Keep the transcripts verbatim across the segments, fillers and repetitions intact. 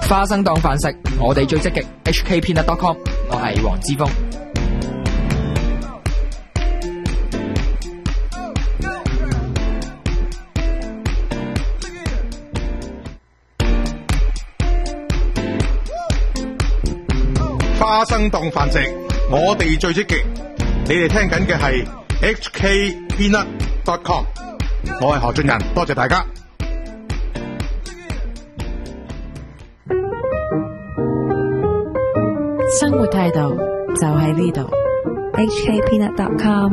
花生當飯食，我哋最積極。H K Peanut dot com， 我係黃之鋒。 花生當飯食，我哋最積極。你哋聽緊嘅係 H K Peanut dot com， 我係何俊仁，多謝大家。 生活態度就喺呢度 ，H K Peanut dot com。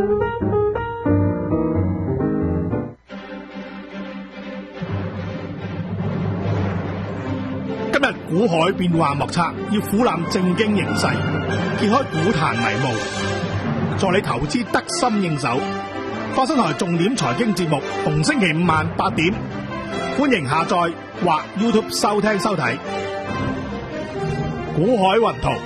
今日股海變幻莫測，要俯瞰正經形勢，揭開股壇迷霧，助你投資得心應手。花生台重點財經節目，逢星期五晚八點，歡迎下載或 YouTube 收聽收睇。股海雲圖，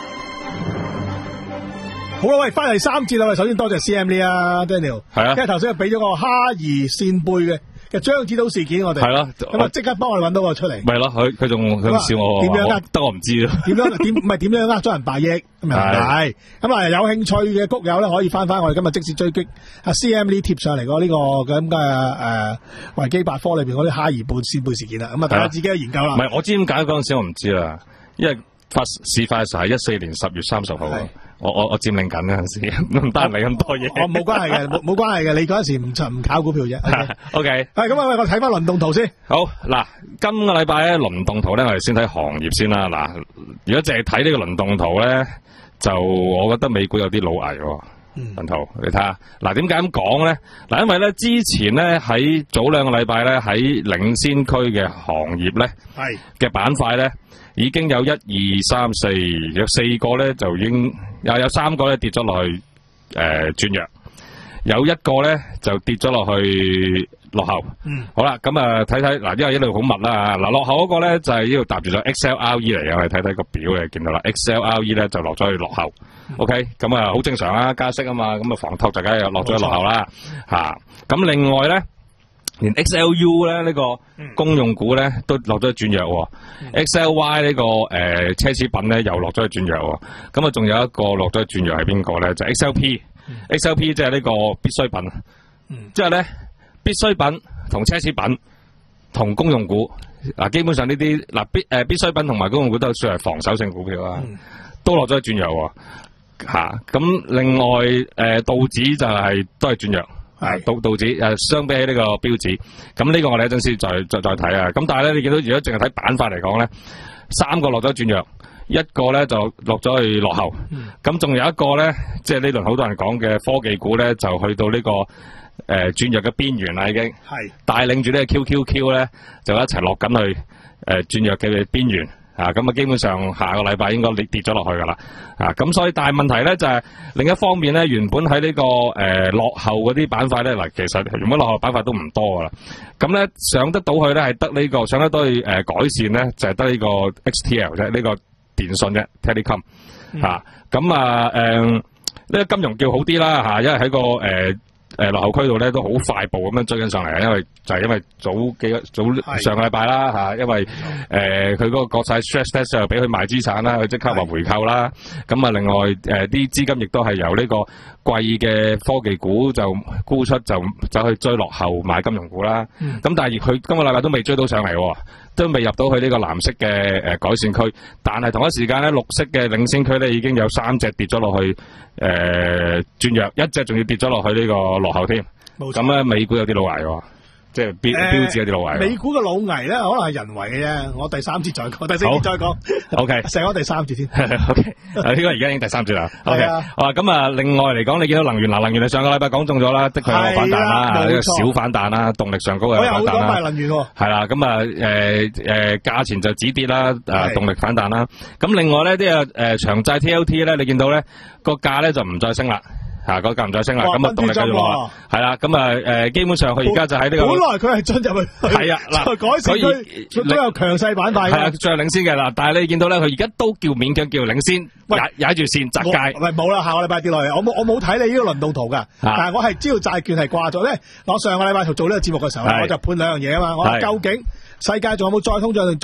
好啦，喂，翻嚟三節啦，喂，首先多謝 C M 呢啊 Daniel， 係啊，因為頭先俾咗個哈兒扇貝嘅嘅張子島事件，我哋係咯，咁啊即刻幫我哋揾到個出嚟，咪咯，佢佢仲佢笑我，點樣呃？得我唔知咯，點樣點唔係點樣呃咗人百億咁又唔係，咁啊有興趣嘅谷友咧可以翻翻我哋今日即時追擊阿 C M 呢貼上嚟個呢個咁嘅誒維基百科裏邊嗰啲哈兒貝扇貝事件啦，咁啊大家自己去研究啦。唔係我知點解嗰陣時我唔知啦，因為發事發嘅時候係一四年十月三十號，我我我佔領緊嗰陣時，唔得你咁多嘢。我冇關係嘅，冇冇關係嘅。你嗰陣時唔唔炒股票啫。O K， 係咁啊，我睇翻輪動圖先。好嗱，今個禮拜咧輪動圖咧，我哋先睇行業先啦。嗱，如果淨係睇呢個輪動圖咧，就我覺得美股有啲老危喎。輪圖你睇下，嗱點解咁講咧？嗱，因為咧之前咧喺早兩個禮拜咧喺領先區嘅行業咧，係嘅板塊咧。已經有一二三四有四個咧就已經又有三個咧跌咗落去誒轉弱，有一個咧就跌咗落去落後。嗯，好啦，咁啊睇睇嗱，因為一路好密啦，嗱落後嗰個咧就係呢度搭住咗 X L R E 嚟嘅，我哋睇睇個表嘅見到啦 ，X L R E 咧就落咗去落後。嗯、OK， 咁啊好正常啦，加息啊嘛，咁啊房託就梗係又落咗去落後啦嚇。咁、啊、另外咧。連 X L U 咧呢、這個公用股咧都落咗去轉弱、嗯、，X L Y 呢、這個誒、呃、奢侈品咧又落咗去轉弱，咁啊仲有一個落咗去轉弱係邊個咧？就係、X L P，X L P 即係呢個必需品，嗯、即係咧必需品同奢侈品同公用股嗱，基本上呢啲嗱必誒、呃、必需品同埋公用股都算係防守性股票啦、嗯，都落咗去轉弱吓。咁、啊、另外誒、呃、道指就係、是、都係轉弱。係道道指誒，相比起呢個標指，咁呢個我哋一陣先再再再睇啊。咁但係咧，你見到如果淨係睇板塊嚟講咧，三個落咗轉弱，一個咧就落咗去落後。咁、嗯、仲有一個咧，即係呢輪好多人講嘅科技股咧，就去到呢、這個誒轉、呃、弱嘅邊緣啦，已經係帶領住呢個 Q Q Q 咧，就一齊落緊去誒轉、呃、弱嘅邊緣。啊，咁啊，基本上下個禮拜應該跌跌咗落去噶啦，啊，咁所以但係問題咧就係、是、另一方面咧，原本喺呢、這個誒、呃、落後嗰啲板塊咧，嗱，其實原本落後板塊都唔多噶啦，咁咧上得到去咧係得呢、這個上得到去誒、呃、改善咧就係得呢個 X T L 啫，呢個電信啫 Telecom， 吓，咁啊誒呢、呃這個金融叫好啲啦吓，因為喺個誒。呃誒、呃，落後區度咧都好快步咁樣追緊上嚟，因為就係因為早幾個早上個禮拜啦吓，因為誒佢嗰個國際 stress test 又俾佢賣資產啦，佢即刻話回購啦。咁啊，另外誒啲資金亦都係由呢個貴嘅科技股就沽出，就走去追落後買金融股啦。咁、嗯、但係佢今個禮拜都未追到上嚟，都未入到去呢個藍色嘅誒改善區。但係同一時間咧，綠色嘅領先區咧已經有三隻跌咗落去誒轉弱，一隻仲要跌咗落去呢個落後添。咁咧美股有啲老危喎。即係標標誌有啲老危，美股嘅老危咧，可能係人為嘅啫。我第三節再講，第四節再講。O K， 成咗第三節先。O K， 呢個而家已經第三節啦。O K， 好啊。咁啊，另外嚟講，你見到能源嗱，能源你上個禮拜講中咗啦，的確有反彈啦，呢個小反彈啦，動力上高嘅反彈啦。我有好多賣能源喎。係啦，咁啊，誒誒，價錢就止跌啦，誒，動力反彈啦。咁另外咧，啲誒長債 T L T 咧，你見到咧個價咧就唔再升啦。吓，個價唔再升啦，咁啊動力繼續落，係啦，咁啊誒，基本上佢而家就喺呢個，本來佢係進入去，係啊，嗱，改善佢都有強勢板塊，係啊，最領先嘅啦，但係你見到咧，佢而家都叫勉強叫領先，踩踩住線窄界，喂，冇啦，下個禮拜跌落嚟，我冇我冇睇你呢個輪動圖噶，但係我係知道債券係掛咗咧，我上個禮拜做呢個節目嘅時候，我就判兩樣嘢啊嘛，我話究竟世界仲有冇再通脹定再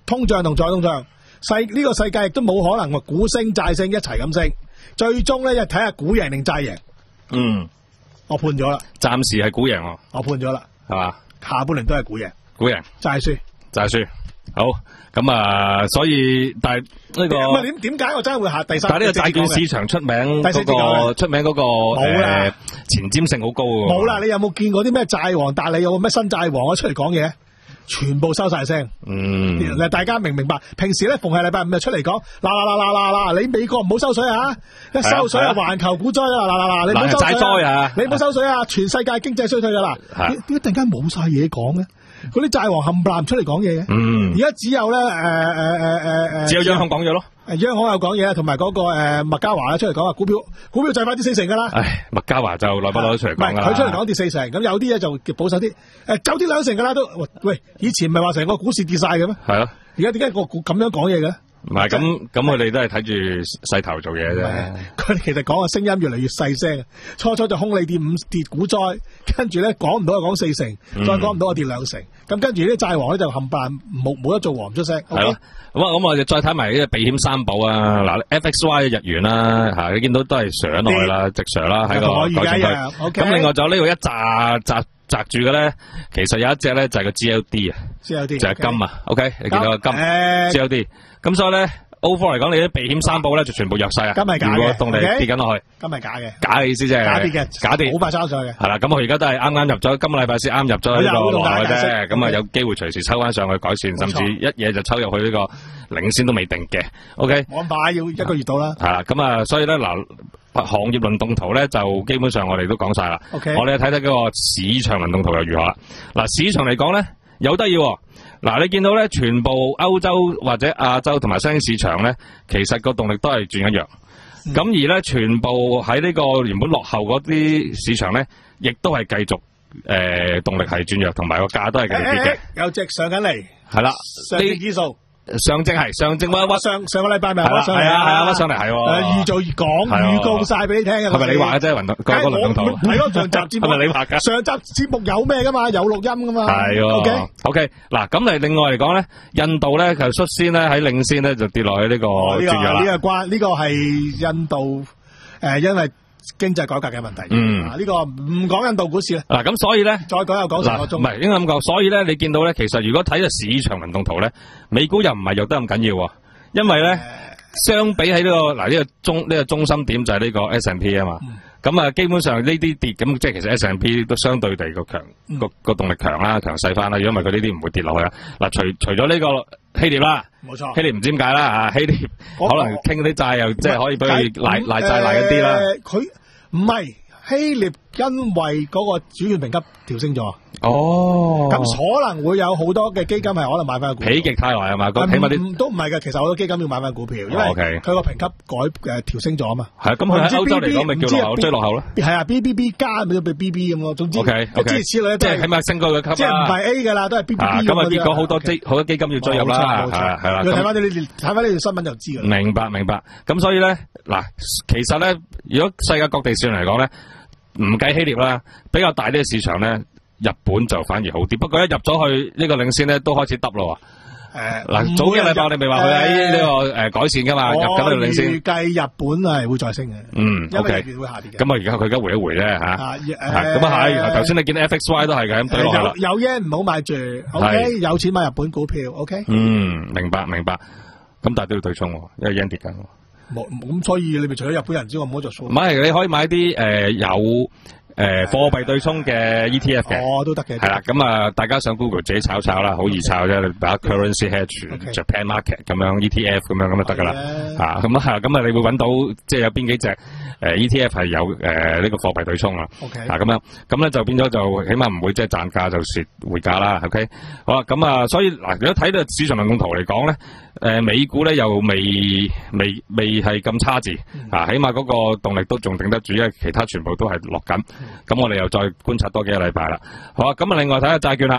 通脹同再通脹，世呢個世界亦都冇可能話股升債升一齊咁升，最終咧就睇下股贏定債贏。 嗯， 我判咗啦， 暫時係股贏喎， 我判咗啦， 係嘛？ 下半年都係股贏， 股贏， 債輸， 債輸。好，咁啊，所以但係呢個咁啊點點解我真係會下第三？ 但係呢個債券市場出名嗰個出名嗰個誒前瞻性好高喎。 冇啦，你有冇見過啲咩債王？但係你有冇咩新債王啊出嚟講嘢？全部收晒聲。 嗯， 大家明唔明白？平時咧逢係禮拜五就出嚟講，嗱嗱嗱嗱嗱嗱，你美國唔好收水啊！一收水啊，環球股災啊！嗱嗱嗱，你唔好收水啊！你唔好收水啊！全世界經濟衰退噶啦。點點解突然間冇晒嘢講咧？嗰啲債王冚唪唥出嚟講嘢嘅。嗯，而家只有咧誒誒誒誒誒， 只有央行講嘢咯。 誒，央行有講嘢，同埋嗰個誒麥嘉華出嚟講話股票股票就快跌四成噶啦。 唉，麥嘉華就耐不耐出嚟講啦。 佢出嚟講跌四成，咁有啲咧就保守啲，誒走跌兩成噶啦都。喂，以前唔係話成個股市跌晒嘅咩？係咯。而家點解個咁樣講嘢嘅咧？ 唔係咁咁，佢哋都係睇住勢頭做嘢啫。 佢哋其實講嘅聲音越嚟越細聲，初初就空你跌五跌股災，跟住咧講唔到就講四成，再講唔到就跌兩成。咁跟住啲債王咧就冚唪唥冇冇得做王唔出聲。 係咯。咁啊，咁我哋再睇埋呢個避險三寶啊。嗱 ，F X Y 日元啦，嚇你見到都係上落去啦，直上啦喺個改善區。咁另外仲有呢個一紮紮擲住嘅咧，其實有一隻咧就係個 G L D 啊 ，G L D 就係金啊。OK，你見到個金 G L D。咁所以咧 ，overall 嚟講，你啲避險三寶咧就全部弱勢啊。 金係假嘅， 如果動力跌緊落去， 金係假嘅， 假嘅意思即係假跌嘅， 假跌， 好快收上去嘅。 係啦，咁我而家都係啱啱入咗，今個禮拜先啱入咗呢個落嘅啫。咁啊，有機會隨時抽翻上去改善，甚至一嘢就抽入去呢個領先都未定嘅。OK， 冇咁快，要一個月到啦。 係啦，咁啊，所以咧嗱，行業輪動圖咧就基本上我哋都講晒啦。 OK， 我哋睇睇嗰個市場輪動圖又如何啦。嗱，市場嚟講咧有得意。嗱，你見到咧，全部歐洲或者亞洲同埋新興市場咧，其實個動力都係轉緊弱。咁、嗯、而咧，全部喺呢個原本落後嗰啲市場咧，亦都係繼續誒、呃、動力係轉弱，同埋個價都係繼續跌嘅、欸欸。有隻上緊嚟，係啦，上證指數。上證係上證屈屈上上個禮拜咪屈上嚟啊，係啊，屈上嚟係喎。預早講預告晒俾你聽嘅。係咪你話嘅啫？運動嗰個輪動圖係咯，上集節目係咪你話噶？上集節目有咩噶嘛？有錄音噶嘛？係喎。O K O K 嗱，咁嚟另外嚟講咧，印度咧就率先咧喺領先咧就跌落去呢個轉弱啦。呢個關呢個係印度誒，因為經濟改革嘅問題。嗯，呢個唔講印度股市啦。嗱，咁所以咧，再講又講成個鐘。唔係應該咁講，所以咧，你見到咧，其實如果睇個市場輪動圖咧，美股又唔係弱得咁緊要，因為咧，相比喺呢個嗱呢個中呢個中心點就係呢個 S and P 啊嘛。咁啊，基本上呢啲跌咁，即係其實 S and P 都相對地個強個個動力強啦，強勢翻啦。如果唔係佢呢啲唔會跌落去啊。嗱，除除咗呢個希臘啦，冇錯，希臘唔知點解啦啊，希臘可能傾啲債又即係可以俾佢賴賴債賴一啲啦。佢唔係希臘，因為嗰個主權評級調升咗。哦，咁可能會有好多嘅基金係可能買翻股票。否極泰來係嘛？咁起碼啲都唔係嘅，其實好多基金要買翻股票，因為佢個評級改誒調升咗啊嘛。係啊，咁佢喺歐洲嚟講咪叫落後追落後咯。係啊 ，B B B 加咪都俾 B B 咁咯。總之，諸如此類，即係起碼升高個級啦。即係唔係 A 噶啦，都係 B B B 咁。咁啊，結果好多基好多基金要追入啦。係係係啦。你睇翻呢啲睇翻呢條新聞就知㗎啦。明白明白。咁所以咧嗱，其實咧，如果世界各地市場嚟講咧，唔計希臘啦，比較大啲嘅市場咧。日本就反而好啲，不過一入咗去呢個領先咧，都開始耷咯。誒，嗱，早幾禮拜我哋咪話佢喺呢個誒改善噶嘛，入緊呢個領先。預計日本係會再升嘅。嗯 ，O K。會下跌嘅。咁啊，而家佢而家回一回啫吓。咁啊係，頭先你見到 F X Y 都係嘅，咁對落去啦。有有 yen 唔好買住 ，O K。有錢買日本股票 ，O K。嗯，明白明白。咁但係都要對沖，因為 yen 跌緊。冇咁，所以你咪除咗日本人之外，唔好做數。唔係，你可以買啲誒有。誒，貨幣對沖嘅 E T F 嘅，哦，都得嘅，係啦，咁啊，大家上 Google 自己炒炒啦，好易炒啫，你打 currency hedge、Japan market 咁樣 E T F 咁樣咁就得噶啦，吓，咁啊，咁啊，你會揾到即係有邊幾隻誒 E T F 係有誒呢個貨幣對沖啊，OK，嗱咁樣，咁咧就變咗就起碼唔會即係賺價就蝕匯價啦 ，OK，好啦，咁啊，所以嗱，如果睇到市場輪動圖嚟講咧，誒，美股咧又未未未係咁差字，啊，起碼嗰個動力都仲頂得住，因為其他全部都係落緊。咁我哋又再觀察多幾個禮拜啦。好啊，咁啊，另外睇下債券啦。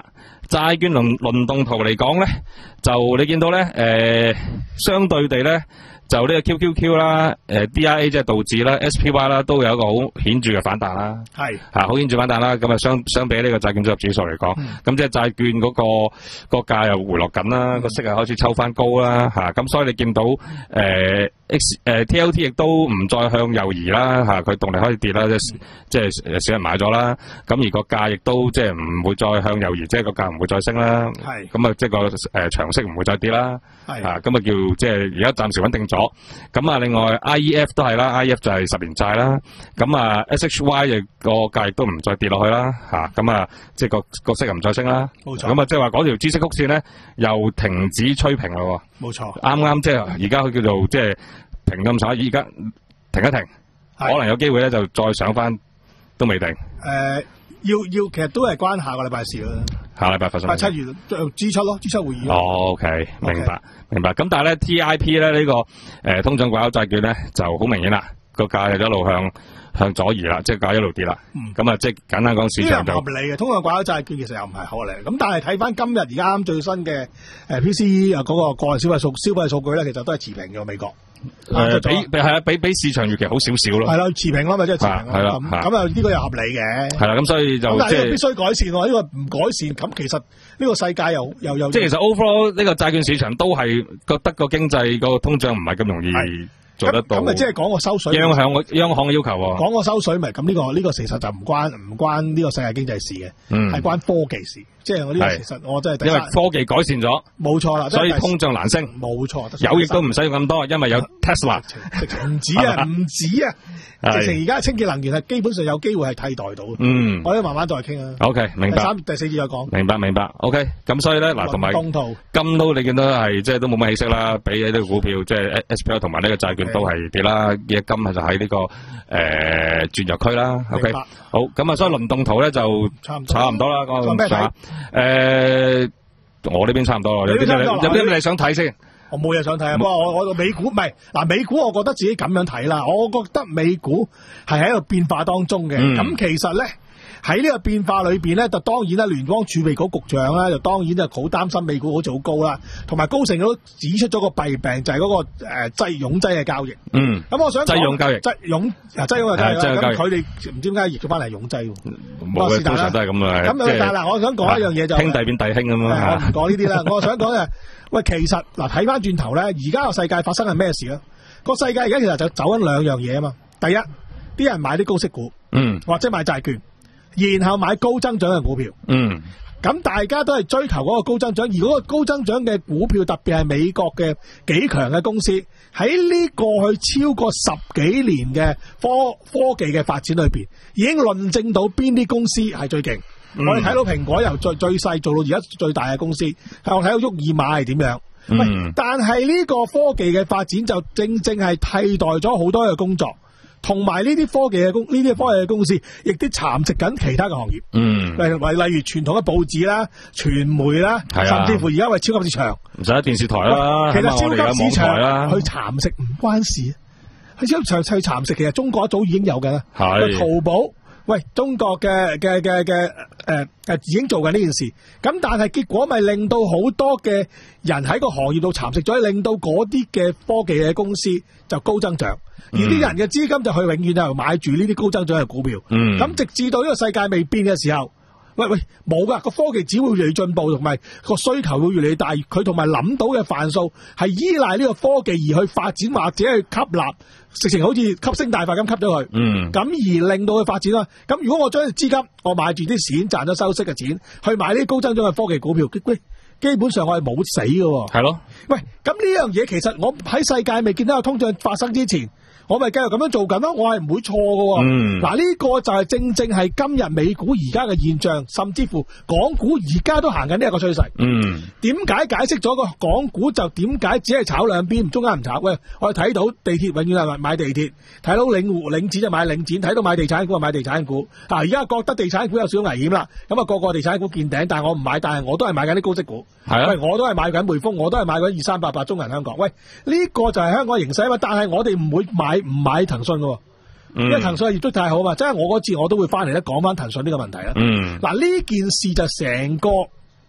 債券輪輪動圖嚟講咧，就你見到咧，誒、呃，相對地咧。就呢個 Q Q Q 啦，誒 D I A 即係道指啦 ，S P Y 啦，都有一個好顯著嘅反彈啦。係吓好顯著反彈啦。咁啊相相比呢個債券組合指數嚟講，咁、嗯、即係債券嗰、那個個價又回落緊啦，個、嗯、息又開始抽翻高啦。吓、啊、咁所以你見到誒、呃、X 誒、呃、T L T 亦都唔再向右移啦。吓、啊、佢動力開始跌啦，即係即係少人買咗啦。咁而個價亦都即係唔會再向右移，即係個價唔會再升啦。係咁啊，即係個誒長息唔會再跌啦。係啊，咁啊叫即係而家暫時穩定咗。咁啊，另外 I E F 都係啦 ，I E F 就係十年債啦。咁啊 ，S H Y 亦個價亦都唔再跌落去啦，吓咁啊，即係個個息又唔再升啦。冇錯。咁啊，即係話嗰條孳息曲線咧又停止吹平咯。冇錯。啱啱即係而家佢叫做即係停咁晒，而家停一停，可能有機會咧就再上翻，都未定。誒、呃，要要，其實都係關下個禮拜事啦。下禮拜發生。係七月 G 七咯 ，G 七會議。哦 ，OK， 明白。Okay. 明白，咁但係咧 T I P 咧呢、這個誒、呃、通脹掛鈎債券咧就好明顯啦，個價就一路向向左移啦，即係價一路跌啦。咁、嗯、啊，即係簡單講，市場就合理嘅。通脹掛鈎債券其實又唔係合理，咁但係睇翻今日而家啱最新嘅誒 P C E 啊嗰個個人消費數消費數據咧，其實都係持平嘅美國。誒、呃，比係啊，比比市場預期好少少咯。係啦，持平咯，咪即係持平。係啦，咁啊呢個又合理嘅。係啦，咁所以就咁但係呢個必須改善喎，呢、這個唔改善，咁其實呢個世界又又又即係其實 overall 呢個債券市場都係覺得個經濟個通脹唔係咁容易做得到。咁咪即係講個收水。央行央行嘅要求喎。講個收水咪咁呢個呢、這個其實就唔關唔關呢個世界經濟事嘅，係、嗯、關科技事。即係我呢個其實我真係因為科技改善咗，冇錯啦，所以通脹難升，冇錯，有亦都唔使用咁多，因為有 Tesla，唔止啊，唔止啊，直情而家清潔能源係基本上有機會係替代到。嗯，我哋慢慢再傾啊。OK， 明白。第三、第四節再講。明白，明白。OK，咁所以咧嗱，同埋金都你見到係即係都冇乜起色啦，比起呢個股票即係 S P L 同埋呢個債券都係跌啦，而金係就喺呢、這個誒轉弱區啦。OK，好，咁啊，所以輪動圖咧就差唔差唔多啦，講誒、呃，我呢邊差唔多，有啲咩有啲咩你想睇先？我冇嘢想睇啊！不過我我美股唔係嗱，美股我覺得自己咁樣睇啦，我覺得美股係喺一個變化當中嘅。咁、嗯、其實咧喺呢個變化裏邊咧，就當然啦，聯邦儲備局局長啦，就當然就好擔心美股好似好高啦，同埋高盛都指出咗個弊病，就係、是、嗰、那個誒擠擁擠嘅交易。嗯，咁我想擠擁交易，擠擁啊擠擁嘅交易，咁佢哋唔知點解譯咗翻嚟擁擠。冇嘅，通常都係咁啊。咁但係嗱，我想講一樣嘢就兄弟變弟兄咁啊。我唔講呢啲啦，我想講嘅，喂，其實嗱睇翻轉頭咧，而家個世界發生係咩事咧？個世界而家其實就走緊兩樣嘢啊嘛。第一，啲人買啲高息股，嗯，或者買債券。然後買高增長嘅股票，嗯，咁大家都係追求嗰個高增長，而嗰個高增長嘅股票，特別係美國嘅幾強嘅公司，喺呢過去超過十幾年嘅科科技嘅發展裏邊，已經論證到邊啲公司係最勁。嗯、我哋睇到蘋果由最最細做到而家最大嘅公司，係我睇到沃爾瑪係點樣。嗯、喂，但係呢個科技嘅發展就正正係替代咗好多嘅工作。同埋呢啲科技嘅公呢啲科技嘅公司，亦都蠶食緊其他嘅行業。嗯，例如例如傳統嘅報紙啦、傳媒啦，甚至乎而家為超級市場，唔使電視台啦。其實超級市場去蠶食唔關事，去超級市場去蠶食，其實中國一早已經有嘅啦。係淘寶，喂，中國嘅嘅嘅嘅誒誒已經做緊呢件事。咁但係結果咪令到好多嘅人喺個行業度蠶食咗，令到嗰啲嘅科技嘅公司就高增長。而啲人嘅資金就去永遠就買住呢啲高增長嘅股票，咁、嗯、直至到呢個世界未變嘅時候，喂喂冇噶，個科技只會越嚟越進步，同埋個需求會越嚟越大，佢同埋諗到嘅範數係依賴呢個科技而去發展或者去吸納，直情好似吸星大法咁吸咗佢，咁、嗯、而令到佢發展啦。咁如果我將資金我買住啲錢賺咗收息嘅錢去買呢啲高增長嘅科技股票，喂，基本上我係冇死嘅。係咯，喂，咁呢樣嘢其實我喺世界未見到有通脹發生之前，我咪繼續咁樣做緊咯，我係唔會錯嘅。嗯，嗱、這、呢個就係正正係今日美股而家嘅現象，甚至乎港股而家都行緊呢一個趨勢。嗯，點解解釋咗個港股就點解只係炒兩邊，中間唔炒？喂，我哋睇到地鐵永遠係買地鐵，睇到領匯領展就買領展，睇到買地產股就買地產股。啊，而家覺得地產股有少少危險啦，咁啊個個地產股見頂，但係我唔買，但係我都係買緊啲高息股。係啊，喂，我都係買緊匯豐，我都係買緊二三八八中銀香港。喂，呢、這個就係香港形勢啊嘛，但係我哋唔會買。唔買騰訊嘅，因為騰訊業績太好嘛，即係我嗰次我都會翻嚟咧講翻騰訊呢個問題啦。嗯，嗱呢件事就成個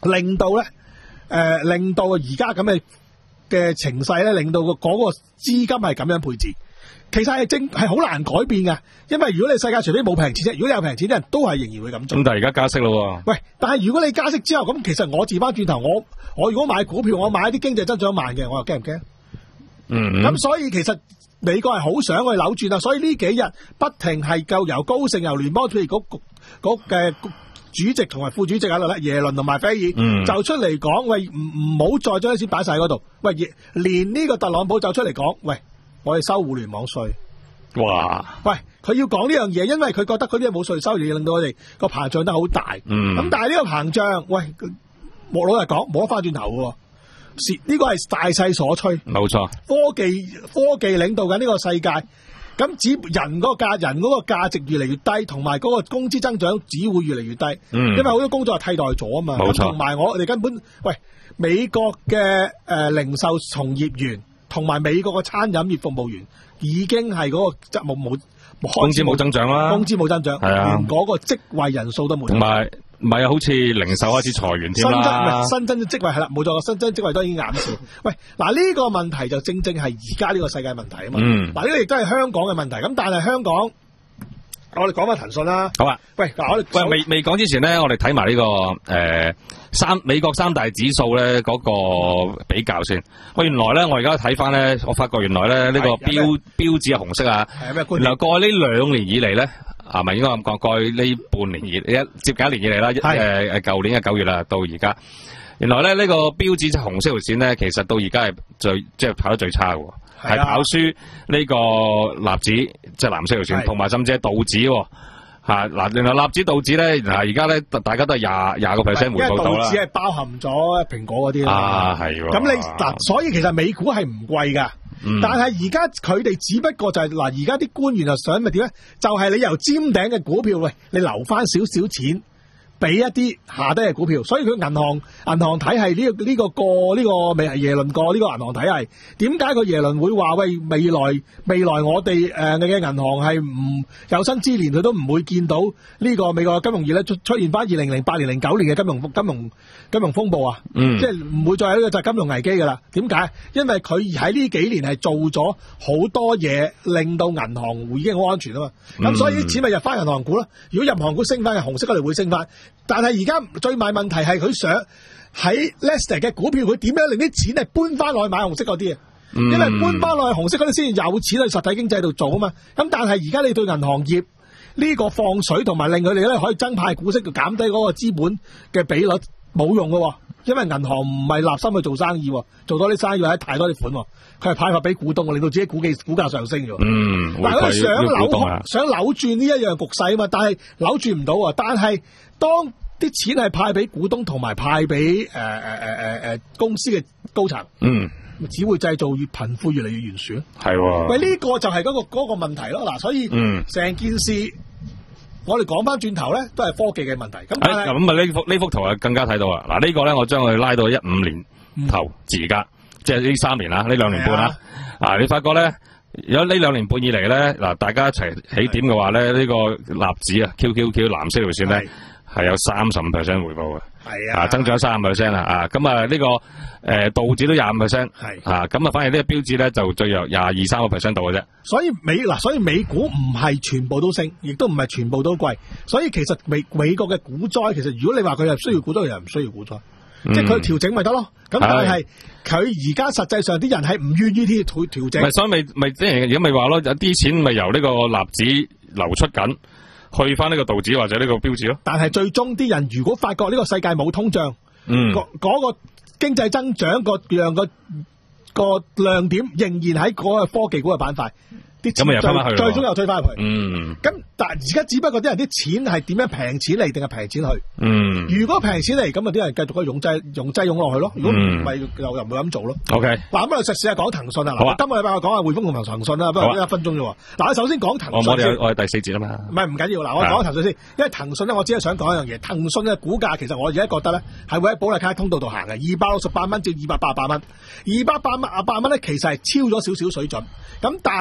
令到咧誒、呃、令到而家咁嘅嘅情勢咧，令到個嗰個資金係咁樣配置。其實係正係好難改變嘅，因為如果你世界除非冇平錢啫，如果你有平錢啲人都係仍然會咁做。 咁但係而家加息咯。喂， 但係如果你加息之後，咁其實我調翻轉頭，我我如果買股票，我買一啲經濟增長慢嘅，我又驚唔驚？嗯。咁所以其實美國係好想去扭轉啊，所以呢幾日不停係夠由高盛、由聯邦儲備局嗰嘅主席同埋副主席喺度咧，耶倫同埋菲爾、嗯、就出嚟講，喂，唔唔好再將啲錢擺晒嗰度，喂，連呢個特朗普就出嚟講，喂。我哋收互聯網稅， 哇！ 喂，佢要講呢樣嘢，因為佢覺得佢啲嘢冇稅收，而令到我哋個膨脹得好大。嗯，咁但係呢個膨脹，喂，我老實講，冇得翻轉頭嘅，是呢個係大勢所趨。 冇錯， 科技科技領導緊呢個世界，咁只人嗰個價人嗰個價值越嚟越低，同埋嗰個工資增長只會越嚟越低。嗯，因為好多工作係替代咗啊嘛。冇錯，同埋我哋根本，喂，美國嘅誒、呃、零售從業員。同埋美國嘅餐飲業服務員已經係嗰個質冇冇工資冇增長啦， 工資冇增長， 係啊， 連嗰個職位人數都冇。 同埋唔係啊，好似零售開始裁員添啦。 新增嘅職位係啦，冇錯，新增職位都已經減少。喂，嗱呢個問題就正正係而家呢個世界問題啊嘛。嗯，嗱呢個亦都係香港嘅問題。咁但係香港，我哋講翻騰訊啦。好啊。喂，嗱我哋喂未未講之前咧，我哋睇埋呢個誒。呃三美國三大指數咧嗰個比較先，喂原來咧我而家睇翻咧，我發覺原來咧呢個標標指係紅色啊，原來過去呢兩年以嚟咧，啊咪應該咁講，過去呢半年以一接近一年以嚟啦，誒誒舊年嘅九月啦到而家，原來咧呢個標指就紅色條線咧，其實到而家係最即係跑得最差嘅，係跑輸呢個納指即係藍色條線，同埋甚至係道指。吓嗱，原來納指道指咧，嗱而家咧，大家都係廿廿個 percent 回報到啦。因為道指係包含咗蘋果嗰啲啊，係。 咁你嗱，所以其實美股係唔貴噶，嗯、但係而家佢哋只不過就係、是、嗱，而家啲官員就想咪點咧？就係、是、你由尖頂嘅股票，喂，你留翻少少錢俾一啲下低嘅股票，所以佢銀行銀行體系呢、這個呢、這個過呢、這個未耶倫過呢個銀行體系，點解個耶倫會話喂未來未來我哋誒嘅銀行係唔有生之年佢都唔會見到呢個美國金融業咧出出現翻二零零八年零九年嘅金融金融金融風暴啊，嗯、即係唔會再有呢個就係金融危機噶啦。點解？因為佢喺呢幾年係做咗好多嘢，令到銀行已經好安全啊嘛。咁、嗯、所以啲錢咪入翻銀行股咯。如果入行股升翻嘅紅色，佢哋會升翻。但係而家最大問題係佢想喺 Lester 嘅股票，佢點樣令啲錢係搬翻落去買紅色嗰啲啊？嗯、因為搬翻落去紅色嗰啲先有錢去實體經濟度做啊嘛。咁但係而家你對銀行業呢個放水同埋令佢哋咧可以增派股息，就減低嗰個資本嘅比率冇用㗎，因為銀行唔係立心去做生意，做多啲生意或者太多啲款，佢係派發俾股東，令到自己股價股價上升咗。嗯，但係佢想扭、啊、想扭轉呢一樣局勢啊嘛，但係扭轉唔到啊。但係當啲錢係派俾股東同埋派俾誒誒誒誒誒公司嘅高層，嗯，只會製造越貧富越嚟越懸殊。係喎，喂，呢個就係嗰、嗰個嗰、嗰個問題咯。嗱，所以嗯，成件事我哋講翻轉頭咧，都係科技嘅問題。咁咁啊呢幅呢幅圖啊更加睇到啊。嗱、呢個、呢個咧我將佢拉到一五年頭至而家，即係呢三年啦，呢兩年半啦。啊，你發覺咧，如果呢兩年半以嚟咧，嗱大家一齊起點嘅話咧，呢、呢個納指啊 Q Q Q 藍色條線咧。係有三十五 percent 回報嘅，係啊，啊，增長三十 percent 啦，啊，咁啊呢、這個誒、呃、道指都廿五 percent，係啊，咁啊反而呢個標指咧就最弱廿二三個 percent 度嘅啫。所以美嗱，所以美股唔係全部都升，亦都唔係全部都貴，所以其實美美國嘅股災，其實如果你話佢係需要股災，又唔需要股災，嗯、即係佢調整咪得咯。咁但係佢而家實際上啲人係唔願意啲調調整。咪所以咪咪即係而家咪話咯，有啲錢咪由呢個納指流出緊。去翻呢個道指或者呢個標指咯，但係最終啲人如果發覺呢個世界冇通脹，嗯，嗰、嗰個經濟增長個樣個個亮點仍然喺嗰個科技股嘅板塊，啲錢最最終又推翻入去，嗯，咁但係而家只不過啲人啲錢係點樣平錢嚟定係平錢去，嗯，如果平錢嚟咁啊啲人繼續可以用劑用劑用落去咯，如果唔係又又唔會咁做咯。OK，嗱咁啊，實試下講騰訊啊，嗱，今個禮拜我講下匯豐同埋騰訊啦，不過一分鐘啫喎。嗱，我首先講騰訊，我哋我係第四節啊嘛，唔係唔緊要，嗱，我講騰訊先，因為騰訊咧，我只係想講一樣嘢，騰訊嘅股價其實我而家覺得咧係會喺保利卡通道度行嘅，二百六十八蚊至二百八十八蚊，二百八蚊啊八蚊咧其實係超咗少少水準，咁但係實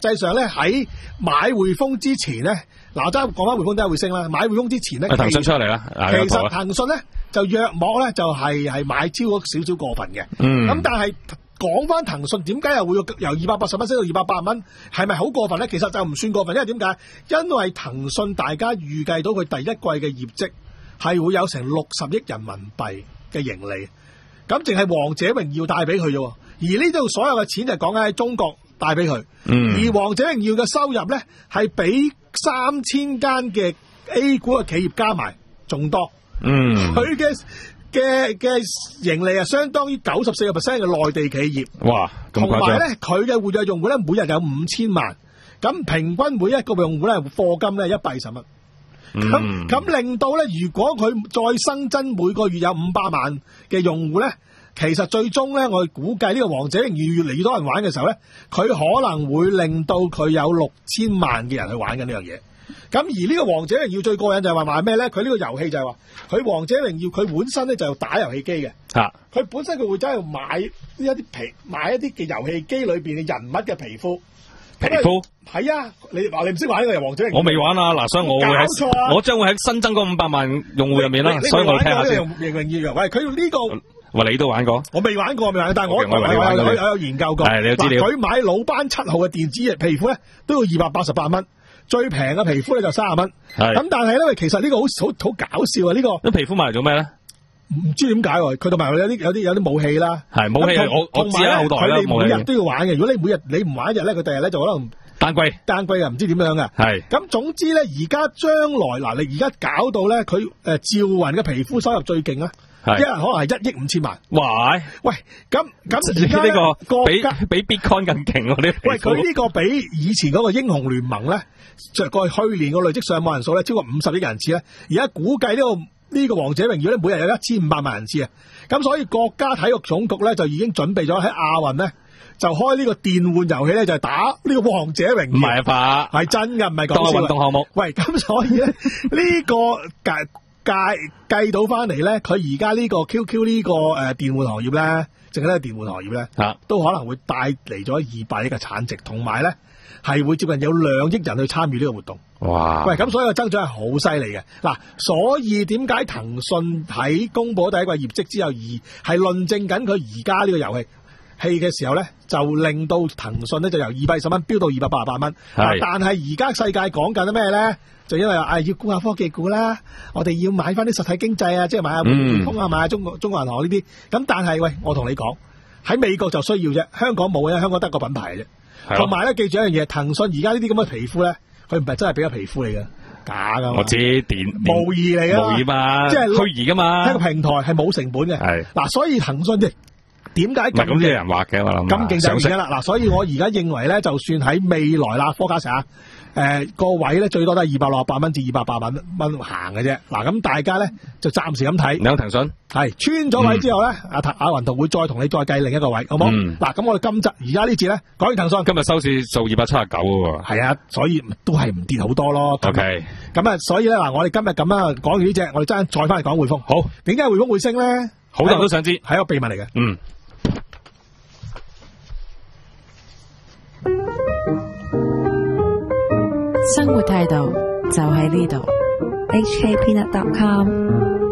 際上咧喺買匯豐之前咧，嗱，真係講翻匯豐點解會升啦？買匯豐之前咧， 騰訊出嚟啦， 其實騰訊咧就約莫咧就係係買超咗少少過分嘅。嗯，咁但係講翻騰訊點解又會由二百八十蚊升到二百八十蚊，係咪好過分咧？其實就唔算過分，因為點解？因為騰訊大家預計到佢第一季嘅業績係會有成六十億人民幣嘅盈利，咁淨係王者榮耀帶俾佢啫。而呢度所有嘅錢就講緊喺中國帶俾佢，嗯、而王者榮耀嘅收入咧係比三千間嘅 A 股嘅企業加埋仲多，佢嘅嘅嘅盈利啊，相當於九十四個 percent 嘅內地企業。哇，咁誇張！同埋咧，佢嘅活躍用戶咧，每日有五千萬，咁平均每一個用戶咧，課金咧一百二十蚊。咁咁、嗯、令到咧，如果佢再新增每個月有五百萬嘅用戶咧。其實最終咧，我哋估計呢個王者榮耀越嚟越多人玩嘅時候咧，佢可能會令到佢有六千萬嘅人去玩緊呢樣嘢。咁而呢個王者榮耀最過癮就係話買咩咧？佢呢個遊戲就係話，佢王者榮耀佢本身咧就打遊戲機嘅。啊！佢本身佢會走去買呢一啲皮，買一啲嘅遊戲機裏邊嘅人物嘅皮膚。皮膚係啊！你話你唔識玩呢個王者榮耀？我未玩啊！嗱，所以我會喺、啊、我將會喺新增嗰五百萬用戶入面啦。所以我聽下先。榮耀喂，佢呢個。話你都玩過，我未玩過，未玩過，但係我我我我有研究過。係你有資料。佢買老班七號嘅電子嘅皮膚咧，都要二百八十八蚊，最平嘅皮膚咧就三十蚊。係咁，但係咧，其實呢個好好好搞笑啊！呢、這個。啲皮膚買嚟做咩咧？唔知點解喎？佢同埋有啲有啲有啲武器啦。係武器，我我知啦，好耐啦。佢每日都要玩嘅。如果你每日你唔玩一日咧，佢第日咧就可能單歸單歸啊，唔知點樣嘅。係。咁總之咧，而家將來嗱，你而家搞到咧，佢誒趙雲嘅皮膚收入最勁啊！一人可能係一億五千萬。哇！喂，咁咁而家呢個國家比比 Bitcoin 更勁喎啲。喂，佢呢個比以前嗰個英雄聯盟咧，着過去年個累積上網人數咧超過五十億人次咧，而家估計呢個呢個王者榮耀咧每日有一千五百萬人次啊！咁所以國家體育總局咧就已經準備咗喺亞運咧就開呢個電玩遊戲咧就係打呢個王者榮耀。唔係啊吧？係真㗎，唔係講笑。當運動項目。喂，咁所以咧呢個計計計到翻嚟咧，佢而家呢個 Q Q 呢個誒電玩行業咧，淨係呢個電玩行業咧，啊、都可能會帶嚟咗二百億嘅產值，同埋咧係會接近有兩億人去參與呢個活動。哇！喂，咁所以個增長係好犀利嘅。嗱，所以點解騰訊喺公佈第一季業績之後，而係論證緊佢而家呢個遊戲戲嘅時候咧，就令到騰訊咧就由二百二十蚊飆到二百八十八蚊。係，但係而家世界講緊咩咧？就因為啊，要估下科技股啦，我哋要買翻啲實體經濟啊，即係買下匯豐啊，買下中國中國銀行呢啲。咁但係喂，我同你講，喺美國就需要啫，香港冇嘅，香港得個品牌啫。同埋咧，記住一樣嘢，騰訊而家呢啲咁嘅皮膚咧，佢唔係真係俾個皮膚嚟嘅，假噶。我知電模擬嚟嘅，模擬嘛，即係虛擬噶嘛。一個平台係冇成本嘅。係嗱，所以騰訊嘅點解咁啲人畫嘅？我諗咁勁就而家啦。嗱，所以我而家認為咧，就算喺未來啦，科嘉實啊。誒、呃，個位咧最多都係二百六十八蚊至二百八十蚊蚊行嘅啫。嗱，咁大家咧就暫時咁睇。你有騰訊係穿咗位之後咧，阿阿雲圖會再同你再計另一個位，好冇？嗱、嗯，咁我哋今集而家呢節咧講完騰訊，今日收市數二百七十九喎。係啊，所以都係唔跌好多咯。OK，咁啊，所以咧嗱，我哋今日咁啊講完呢隻，我哋真係再翻嚟講匯豐。好，點解匯豐會升咧？好多人都想知，係一個秘密嚟嘅。嗯。 生活態度就喺呢度 ，H K Peanut dot com。